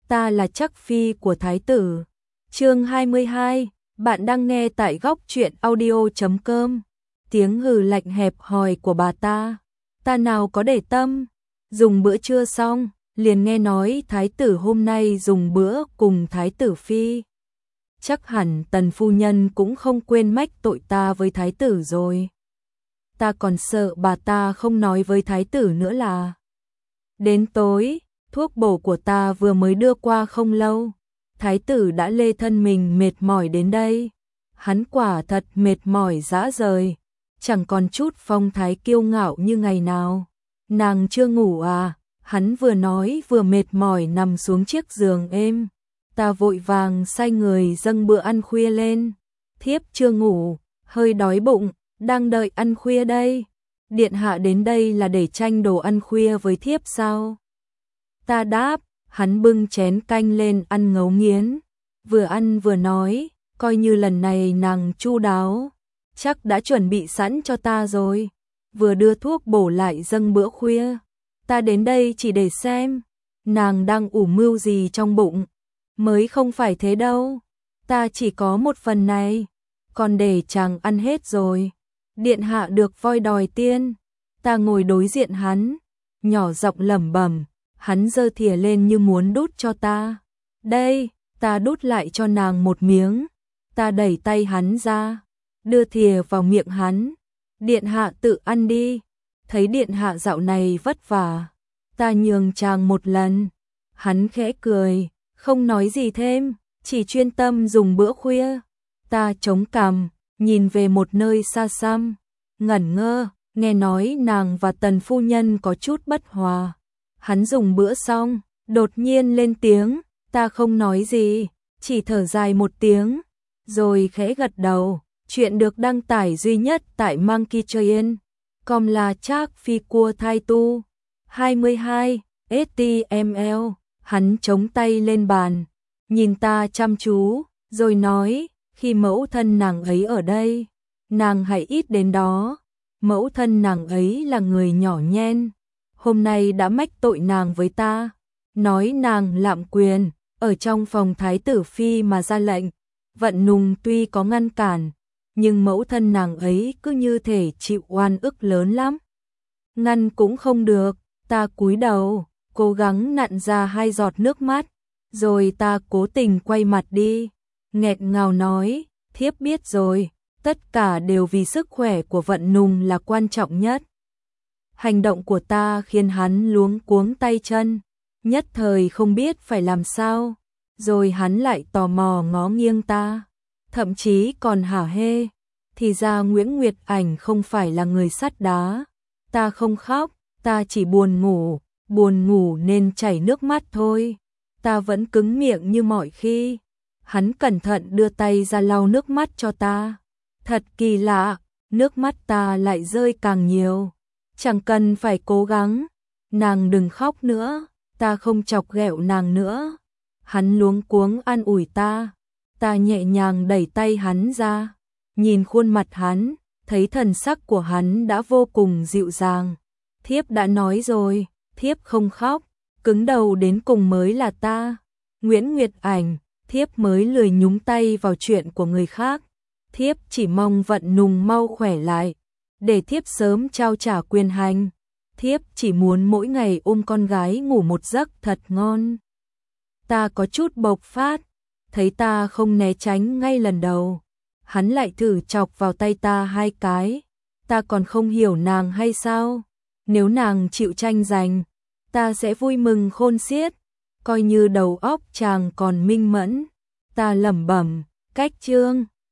ta là chắc phi của thái tử. Chương 22, bạn đang nghe tại góc truyện audio.com. Tiếng hừ lạnh hẹp hòi của bà ta nào có để tâm. Dùng bữa trưa xong, liền nghe nói thái tử hôm nay dùng bữa cùng thái tử phi. Chắc hẳn Tần phu nhân cũng không quên mách tội ta với thái tử rồi. Ta còn sợ bà ta không nói với thái tử nữa là. Đến tối, thuốc bổ của ta vừa mới đưa qua không lâu, thái tử đã lê thân mình mệt mỏi đến đây. Hắn quả thật mệt mỏi rã rời, chẳng còn chút phong thái kiêu ngạo như ngày nào. Nàng chưa ngủ à? Hắn vừa nói vừa mệt mỏi nằm xuống chiếc giường êm. Ta vội vàng sai người dâng bữa ăn khuya lên. Thiếp chưa ngủ, hơi đói bụng, đang đợi ăn khuya đây. Điện hạ đến đây là để tranh đồ ăn khuya với thiếp sao? Ta đáp, hắn bưng chén canh lên ăn ngấu nghiến. Vừa ăn vừa nói, coi như lần này nàng chu đáo, chắc đã chuẩn bị sẵn cho ta rồi. Vừa đưa thuốc bổ lại dâng bữa khuya. Ta đến đây chỉ để xem, nàng đang ủ mưu gì trong bụng. Mới không phải thế đâu, ta chỉ có một phần này, còn để chàng ăn hết rồi. Điện hạ được voi đòi tiên. Ta ngồi đối diện hắn, nhỏ giọng lẩm bẩm. Hắn giơ thìa lên như muốn đút cho ta. Đây, ta đút lại cho nàng một miếng. Ta đẩy tay hắn ra, đưa thìa vào miệng hắn. Điện hạ tự ăn đi. Thấy điện hạ dạo này vất vả, ta nhường chàng một lần. Hắn khẽ cười, không nói gì thêm, chỉ chuyên tâm dùng bữa khuya. Ta chống cằm, nhìn về một nơi xa xăm, ngẩn ngơ, nghe nói nàng và Tần phu nhân có chút bất hòa. Hắn dùng bữa xong, đột nhiên lên tiếng, ta không nói gì, chỉ thở dài một tiếng, rồi khẽ gật đầu. Chuyện được đăng tải duy nhất tại monkeytrain.com là Trác Phi Cua Thai Tu 22 HTML. Hắn chống tay lên bàn, nhìn ta chăm chú, rồi nói, khi mẫu thân nàng ấy ở đây, nàng hãy ít đến đó. Mẫu thân nàng ấy là người nhỏ nhen, hôm nay đã mách tội nàng với ta, nói nàng lạm quyền, ở trong phòng thái tử phi mà ra lệnh. Vận Nùng tuy có ngăn cản, nhưng mẫu thân nàng ấy cứ như thể chịu oan ức lớn lắm. Ngăn cũng không được. Ta cúi đầu, cố gắng nặn ra 2 giọt nước mắt, rồi ta cố tình quay mặt đi, nghẹn ngào nói, thiếp biết rồi, tất cả đều vì sức khỏe của Vận Nùng là quan trọng nhất. Hành động của ta khiến hắn luống cuống tay chân, nhất thời không biết phải làm sao, rồi hắn lại tò mò ngó nghiêng ta, thậm chí còn hả hê, thì ra Nguyễn Nguyệt Ảnh không phải là người sắt đá. Ta không khóc, ta chỉ buồn ngủ nên chảy nước mắt thôi. Ta vẫn cứng miệng như mọi khi. Hắn cẩn thận đưa tay ra lau nước mắt cho ta. Thật kỳ lạ, nước mắt ta lại rơi càng nhiều. Chẳng cần phải cố gắng. Nàng đừng khóc nữa, ta không chọc ghẹo nàng nữa. Hắn luống cuống an ủi ta. Ta nhẹ nhàng đẩy tay hắn ra, nhìn khuôn mặt hắn, thấy thần sắc của hắn đã vô cùng dịu dàng. Thiếp đã nói rồi, thiếp không khóc, cứng đầu đến cùng mới là ta. Nguyễn Nguyệt Ảnh, thiếp mới lười nhúng tay vào chuyện của người khác. Thiếp chỉ mong Vận Nùng mau khỏe lại, để thiếp sớm trao trả quyền hành. Thiếp chỉ muốn mỗi ngày ôm con gái ngủ một giấc thật ngon. Ta có chút bộc phát, thấy ta không né tránh ngay lần đầu, hắn lại thử chọc vào tay ta 2 cái. Ta còn không hiểu nàng hay sao? Nếu nàng chịu tranh giành, ta sẽ vui mừng khôn xiết, coi như đầu óc chàng còn minh mẫn. Ta lẩm bẩm, cách chương